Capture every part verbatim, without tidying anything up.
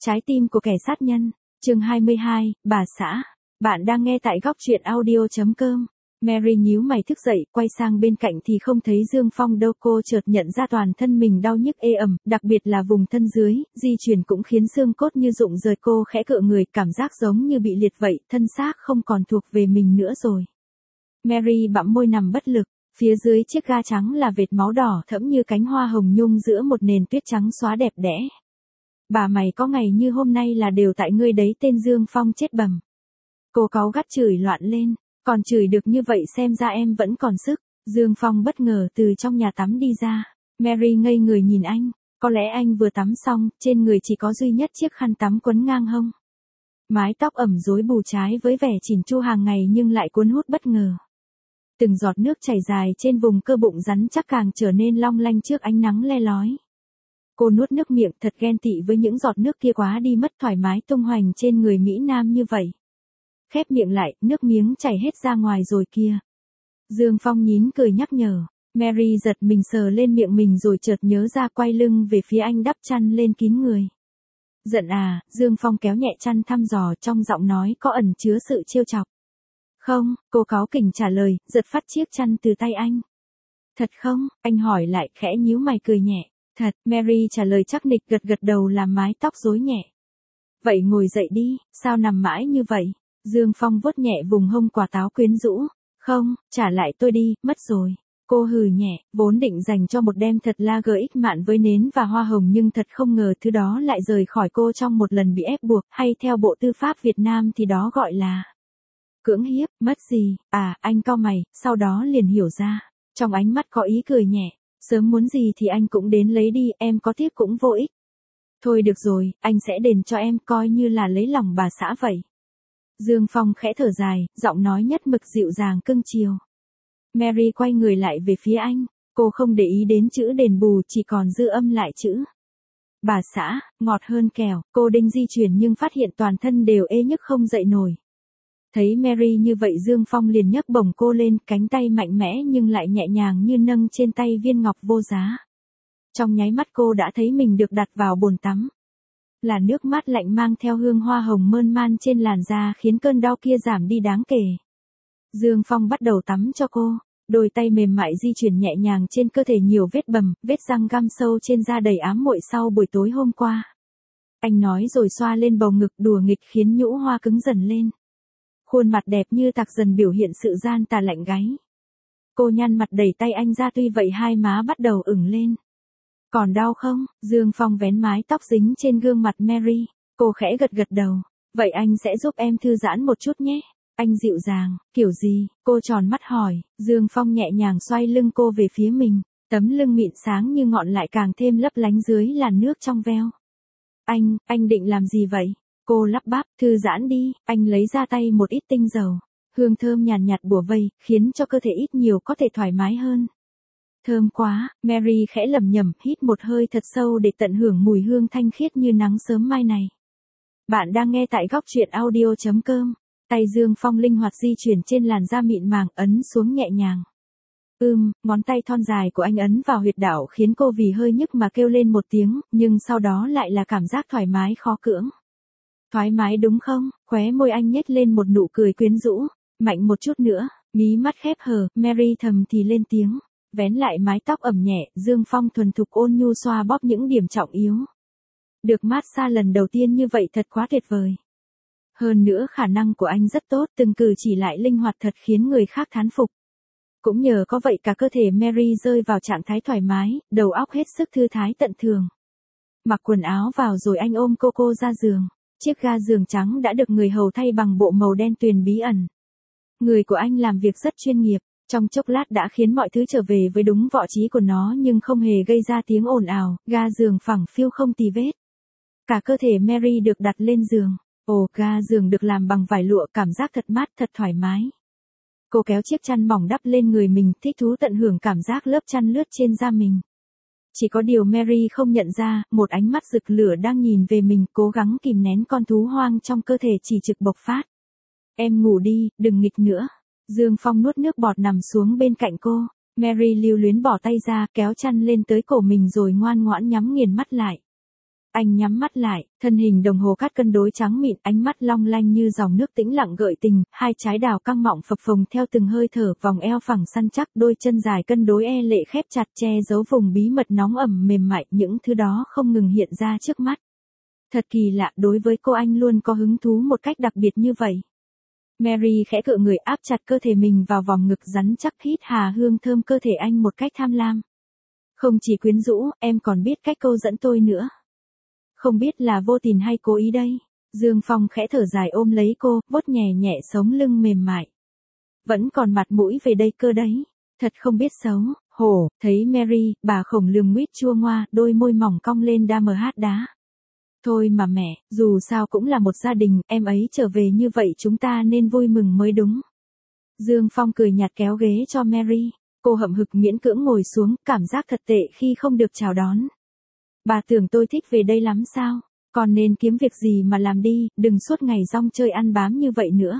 Trái tim của kẻ sát nhân, chương hai mươi hai, bà xã. Bạn đang nghe tại góc truyện audio chấm com. Mary nhíu mày thức dậy, quay sang bên cạnh thì không thấy Dương Phong đâu. Cô chợt nhận ra toàn thân mình đau nhức ê ẩm, đặc biệt là vùng thân dưới, di chuyển cũng khiến xương cốt như rụng rời. Cô khẽ cựa người, cảm giác giống như bị liệt vậy, thân xác không còn thuộc về mình nữa rồi. Mary bặm môi nằm bất lực, phía dưới chiếc ga trắng là vệt máu đỏ thẫm như cánh hoa hồng nhung giữa một nền tuyết trắng xóa đẹp đẽ. Bà mày có ngày như hôm nay là đều tại ngươi đấy, tên Dương Phong chết bầm. Cô cáu gắt chửi loạn lên, còn chửi được như vậy xem ra em vẫn còn sức. Dương Phong bất ngờ từ trong nhà tắm đi ra, Mary ngây người nhìn anh, có lẽ anh vừa tắm xong, trên người chỉ có duy nhất chiếc khăn tắm quấn ngang hông. Mái tóc ẩm rối bù trái với vẻ chỉn chu hàng ngày nhưng lại cuốn hút bất ngờ. Từng giọt nước chảy dài trên vùng cơ bụng rắn chắc càng trở nên long lanh trước ánh nắng le lói. Cô nuốt nước miệng, thật ghen tị với những giọt nước kia quá đi mất, thoải mái tung hoành trên người Mỹ Nam như vậy. Khép miệng lại, nước miếng chảy hết ra ngoài rồi kia. Dương Phong nhín cười nhắc nhở, Mary giật mình sờ lên miệng mình rồi chợt nhớ ra, quay lưng về phía anh đắp chăn lên kín người. Giận à? Dương Phong kéo nhẹ chăn thăm dò, trong giọng nói có ẩn chứa sự trêu chọc. Không, cô cáu kỉnh trả lời, giật phát chiếc chăn từ tay anh. Thật không? Anh hỏi lại, khẽ nhíu mày cười nhẹ. Thật, Mary trả lời chắc nịch, gật gật đầu làm mái tóc rối nhẹ. Vậy ngồi dậy đi, sao nằm mãi như vậy? Dương Phong vuốt nhẹ vùng hông quả táo quyến rũ. Không, trả lại tôi đi, mất rồi. Cô hừ nhẹ, vốn định dành cho một đêm thật la gờ ích mạn với nến và hoa hồng nhưng thật không ngờ thứ đó lại rời khỏi cô trong một lần bị ép buộc, hay theo bộ tư pháp Việt Nam thì đó gọi là cưỡng hiếp. Mất gì? À, anh cau mày, sau đó liền hiểu ra. Trong ánh mắt có ý cười nhẹ. Sớm muốn gì thì anh cũng đến lấy đi, em có tiếp cũng vô ích. Thôi được rồi, anh sẽ đền cho em, coi như là lấy lòng bà xã vậy. Dương Phong khẽ thở dài, giọng nói nhất mực dịu dàng cưng chiều. Mary quay người lại về phía anh, cô không để ý đến chữ đền bù, chỉ còn dư âm lại chữ bà xã, ngọt hơn kẹo. Cô định di chuyển nhưng phát hiện toàn thân đều ê nhức không dậy nổi. Thấy Mary như vậy Dương Phong liền nhấc bổng cô lên, cánh tay mạnh mẽ nhưng lại nhẹ nhàng như nâng trên tay viên ngọc vô giá. Trong nháy mắt cô đã thấy mình được đặt vào bồn tắm. Là nước mát lạnh mang theo hương hoa hồng mơn man trên làn da khiến cơn đau kia giảm đi đáng kể. Dương Phong bắt đầu tắm cho cô, đôi tay mềm mại di chuyển nhẹ nhàng trên cơ thể, nhiều vết bầm, vết răng găm sâu trên da đầy ám muội sau buổi tối hôm qua. Anh nói rồi xoa lên bầu ngực đùa nghịch khiến nhũ hoa cứng dần lên. Khuôn mặt đẹp như tạc dần biểu hiện sự gian tà lạnh gáy. Cô nhăn mặt đẩy tay anh ra, tuy vậy hai má bắt đầu ửng lên. Còn đau không? Dương Phong vén mái tóc dính trên gương mặt Mary. Cô khẽ gật gật đầu. Vậy anh sẽ giúp em thư giãn một chút nhé. Anh dịu dàng, kiểu gì? Cô tròn mắt hỏi. Dương Phong nhẹ nhàng xoay lưng cô về phía mình. Tấm lưng mịn sáng như ngọn lại càng thêm lấp lánh dưới làn nước trong veo. Anh, anh định làm gì vậy? Cô lắp bắp, thư giãn đi. Anh lấy ra tay một ít tinh dầu. Hương thơm nhàn nhạt, nhạt bủa vây, khiến cho cơ thể ít nhiều có thể thoải mái hơn. Thơm quá, Mary khẽ lẩm nhẩm, hít một hơi thật sâu để tận hưởng mùi hương thanh khiết như nắng sớm mai này. Bạn đang nghe tại góc truyện audio chấm com. Tay Dương Phong linh hoạt di chuyển trên làn da mịn màng, ấn xuống nhẹ nhàng. Ưm, ngón tay thon dài của anh ấn vào huyệt đạo khiến cô vì hơi nhức mà kêu lên một tiếng, nhưng sau đó lại là cảm giác thoải mái khó cưỡng. Thoải mái đúng không? Khóe môi anh nhếch lên một nụ cười quyến rũ. Mạnh một chút nữa, mí mắt khép hờ, Mary thầm thì lên tiếng. Vén lại mái tóc ẩm nhẹ, Dương Phong thuần thục ôn nhu xoa bóp những điểm trọng yếu. Được mát xa lần đầu tiên như vậy thật quá tuyệt vời. Hơn nữa khả năng của anh rất tốt, từng cử chỉ lại linh hoạt thật khiến người khác thán phục. Cũng nhờ có vậy cả cơ thể Mary rơi vào trạng thái thoải mái, đầu óc hết sức thư thái tận thường. Mặc quần áo vào rồi anh ôm cô cô ra giường. Chiếc ga giường trắng đã được người hầu thay bằng bộ màu đen tuyền bí ẩn. Người của anh làm việc rất chuyên nghiệp. Trong chốc lát đã khiến mọi thứ trở về với đúng vị trí của nó nhưng không hề gây ra tiếng ồn ào, ga giường phẳng phiu không tì vết. Cả cơ thể Mary được đặt lên giường. Ồ, ga giường được làm bằng vải lụa, cảm giác thật mát, thật thoải mái. Cô kéo chiếc chăn mỏng đắp lên người mình, thích thú tận hưởng cảm giác lớp chăn lướt trên da mình. Chỉ có điều Mary không nhận ra, một ánh mắt rực lửa đang nhìn về mình, cố gắng kìm nén con thú hoang trong cơ thể chỉ trực bộc phát. Em ngủ đi, đừng nghịch nữa. Dương Phong nuốt nước bọt nằm xuống bên cạnh cô. Mary lưu luyến bỏ tay ra, kéo chăn lên tới cổ mình rồi ngoan ngoãn nhắm nghiền mắt lại. Anh nhắm mắt lại, thân hình đồng hồ cát cân đối trắng mịn, ánh mắt long lanh như dòng nước tĩnh lặng gợi tình, hai trái đào căng mọng phập phồng theo từng hơi thở, vòng eo phẳng săn chắc, đôi chân dài cân đối e lệ khép chặt che giấu vùng bí mật nóng ẩm mềm mại, những thứ đó không ngừng hiện ra trước mắt. Thật kỳ lạ, đối với cô anh luôn có hứng thú một cách đặc biệt như vậy. Mary khẽ cựa người áp chặt cơ thể mình vào vòng ngực rắn chắc, hít hà hương thơm cơ thể anh một cách tham lam. Không chỉ quyến rũ, em còn biết cách câu dẫn tôi nữa. Không biết là vô tình hay cố ý đây. Dương Phong khẽ thở dài ôm lấy cô, vuốt nhẹ nhẹ sống lưng mềm mại. Vẫn còn mặt mũi về đây cơ đấy. Thật không biết xấu, hổ, thấy Mary, bà khổng lườm nguyết chua ngoa, đôi môi mỏng cong lên đa mờ hát đá. Thôi mà mẹ, dù sao cũng là một gia đình, em ấy trở về như vậy chúng ta nên vui mừng mới đúng. Dương Phong cười nhạt kéo ghế cho Mary. Cô hậm hực miễn cưỡng ngồi xuống, cảm giác thật tệ khi không được chào đón. Bà tưởng tôi thích về đây lắm sao? Còn nên kiếm việc gì mà làm đi, đừng suốt ngày rong chơi ăn bám như vậy nữa.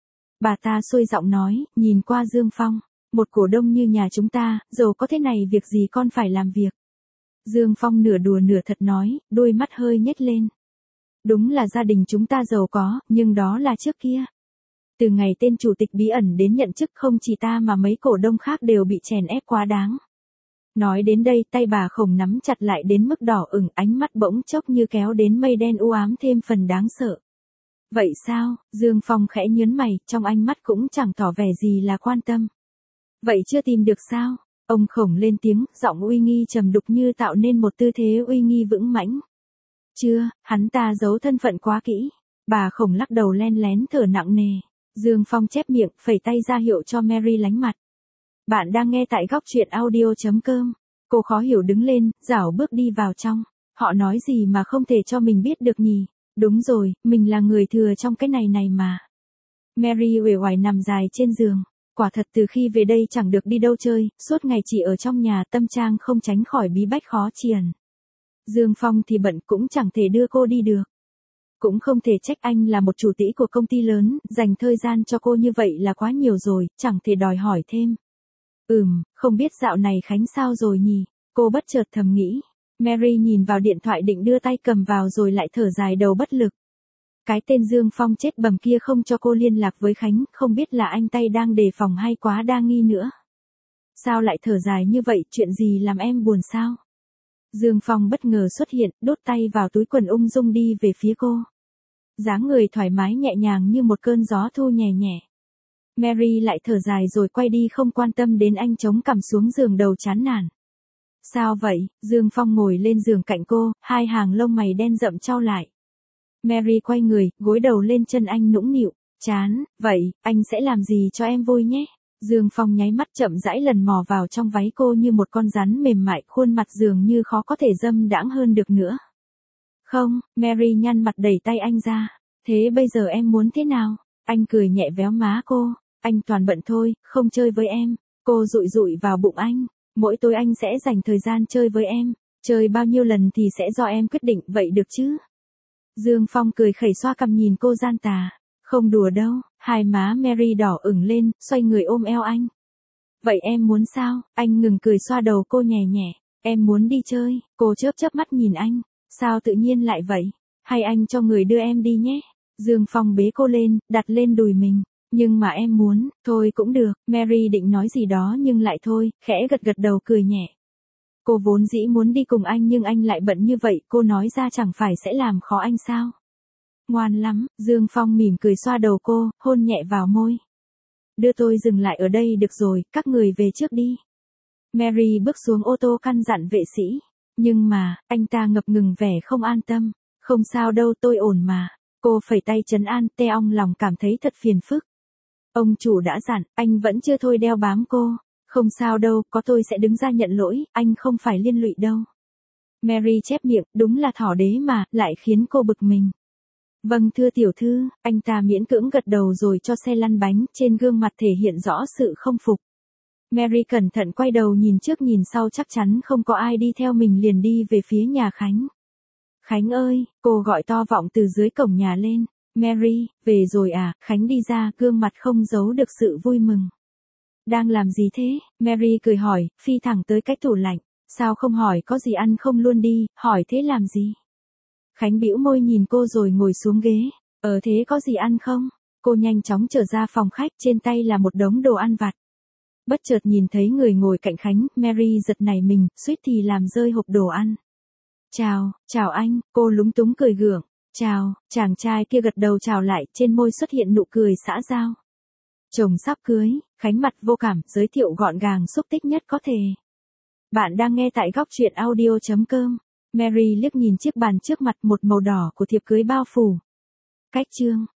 Bà ta xuôi giọng nói, nhìn qua Dương Phong. Một cổ đông như nhà chúng ta, giàu có thế này việc gì con phải làm việc. Dương Phong nửa đùa nửa thật nói, đôi mắt hơi nhếch lên. Đúng là gia đình chúng ta giàu có, nhưng đó là trước kia. Từ ngày tên chủ tịch bí ẩn đến nhận chức không chỉ ta mà mấy cổ đông khác đều bị chèn ép quá đáng. Nói đến đây tay bà khổng nắm chặt lại đến mức đỏ ửng, ánh mắt bỗng chốc như kéo đến mây đen u ám thêm phần đáng sợ. Vậy sao? Dương Phong khẽ nhớn mày, trong ánh mắt cũng chẳng tỏ vẻ gì là quan tâm. Vậy chưa tìm được sao? Ông khổng lên tiếng, giọng uy nghi trầm đục như tạo nên một tư thế uy nghi vững mãnh. Chưa, hắn ta giấu thân phận quá kỹ. Bà khổng lắc đầu len lén thở nặng nề. Dương Phong chép miệng, phẩy tay ra hiệu cho Mary lánh mặt. Bạn đang nghe tại góc truyện audio chấm com. Cô khó hiểu đứng lên, rảo bước đi vào trong. Họ nói gì mà không thể cho mình biết được nhỉ? Đúng rồi, mình là người thừa trong cái này này mà. Mary uể oải nằm dài trên giường. Quả thật từ khi về đây chẳng được đi đâu chơi, suốt ngày chỉ ở trong nhà, tâm trạng không tránh khỏi bí bách khó triền. Dương Phong thì bận cũng chẳng thể đưa cô đi được. Cũng không thể trách anh là một chủ tĩ của công ty lớn, dành thời gian cho cô như vậy là quá nhiều rồi, chẳng thể đòi hỏi thêm. Ừm, không biết dạo này Khánh sao rồi nhỉ? Cô bất chợt thầm nghĩ. Mary nhìn vào điện thoại định đưa tay cầm vào rồi lại thở dài đầu bất lực. Cái tên Dương Phong chết bầm kia không cho cô liên lạc với Khánh, không biết là anh tay đang đề phòng hay quá đa nghi nữa. Sao lại thở dài như vậy, chuyện gì làm em buồn sao? Dương Phong bất ngờ xuất hiện, đốt tay vào túi quần ung dung đi về phía cô. Dáng người thoải mái nhẹ nhàng như một cơn gió thu nhẹ nhẹ. Mary lại thở dài rồi quay đi không quan tâm đến anh chống cằm xuống giường đầu chán nản. Sao vậy? Dương Phong ngồi lên giường cạnh cô, hai hàng lông mày đen rậm chau lại. Mary quay người, gối đầu lên chân anh nũng nịu. Chán, vậy, anh sẽ làm gì cho em vui nhé? Dương Phong nháy mắt chậm rãi lần mò vào trong váy cô như một con rắn mềm mại, khuôn mặt dường như khó có thể dâm đãng hơn được nữa. Không, Mary nhăn mặt đẩy tay anh ra. Thế bây giờ em muốn thế nào? Anh cười nhẹ véo má cô. Anh toàn bận thôi, không chơi với em. Cô dụi dụi vào bụng anh. Mỗi tối anh sẽ dành thời gian chơi với em. Chơi bao nhiêu lần thì sẽ do em quyết định, vậy được chứ? Dương Phong cười khẩy xoa cằm nhìn cô gian tà. Không đùa đâu, hai má Mary đỏ ửng lên, xoay người ôm eo anh. Vậy em muốn sao? Anh ngừng cười xoa đầu cô nhẹ nhẹ. Em muốn đi chơi, cô chớp chớp mắt nhìn anh. Sao tự nhiên lại vậy? Hay anh cho người đưa em đi nhé? Dương Phong bế cô lên, đặt lên đùi mình. Nhưng mà em muốn, thôi cũng được. Mary định nói gì đó nhưng lại thôi, khẽ gật gật đầu cười nhẹ. Cô vốn dĩ muốn đi cùng anh nhưng anh lại bận như vậy, cô nói ra chẳng phải sẽ làm khó anh sao? Ngoan lắm, Dương Phong mỉm cười xoa đầu cô, hôn nhẹ vào môi. Đưa tôi dừng lại ở đây được rồi, các người về trước đi. Mary bước xuống ô tô căn dặn vệ sĩ. Nhưng mà, anh ta ngập ngừng vẻ không an tâm. Không sao đâu, tôi ổn mà. Cô phẩy tay trấn an, tê ong lòng cảm thấy thật phiền phức. Ông chủ đã dặn, anh vẫn chưa thôi đeo bám cô. Không sao đâu, có tôi sẽ đứng ra nhận lỗi, anh không phải liên lụy đâu. Mary chép miệng, đúng là thỏ đế mà, lại khiến cô bực mình. Vâng thưa tiểu thư, anh ta miễn cưỡng gật đầu rồi cho xe lăn bánh, trên gương mặt thể hiện rõ sự không phục. Mary cẩn thận quay đầu nhìn trước nhìn sau chắc chắn không có ai đi theo mình liền đi về phía nhà Khánh. Khánh ơi, cô gọi to vọng từ dưới cổng nhà lên. Mary, về rồi à? Khánh đi ra, gương mặt không giấu được sự vui mừng. Đang làm gì thế? Mary cười hỏi, phi thẳng tới cái tủ lạnh. Sao không hỏi có gì ăn không luôn đi, hỏi thế làm gì? Khánh bĩu môi nhìn cô rồi ngồi xuống ghế. Ờ thế có gì ăn không? Cô nhanh chóng trở ra phòng khách, trên tay là một đống đồ ăn vặt. Bất chợt nhìn thấy người ngồi cạnh Khánh, Mary giật nảy mình, suýt thì làm rơi hộp đồ ăn. Chào, chào anh, cô lúng túng cười gượng. Chào, chàng trai kia gật đầu chào lại, trên môi xuất hiện nụ cười xã giao. Chồng sắp cưới, Khánh mặt vô cảm, giới thiệu gọn gàng xúc tích nhất có thể. Bạn đang nghe tại góc truyện audio.com. Mary liếc nhìn chiếc bàn trước mặt, một màu đỏ của thiệp cưới bao phủ. Cách chương.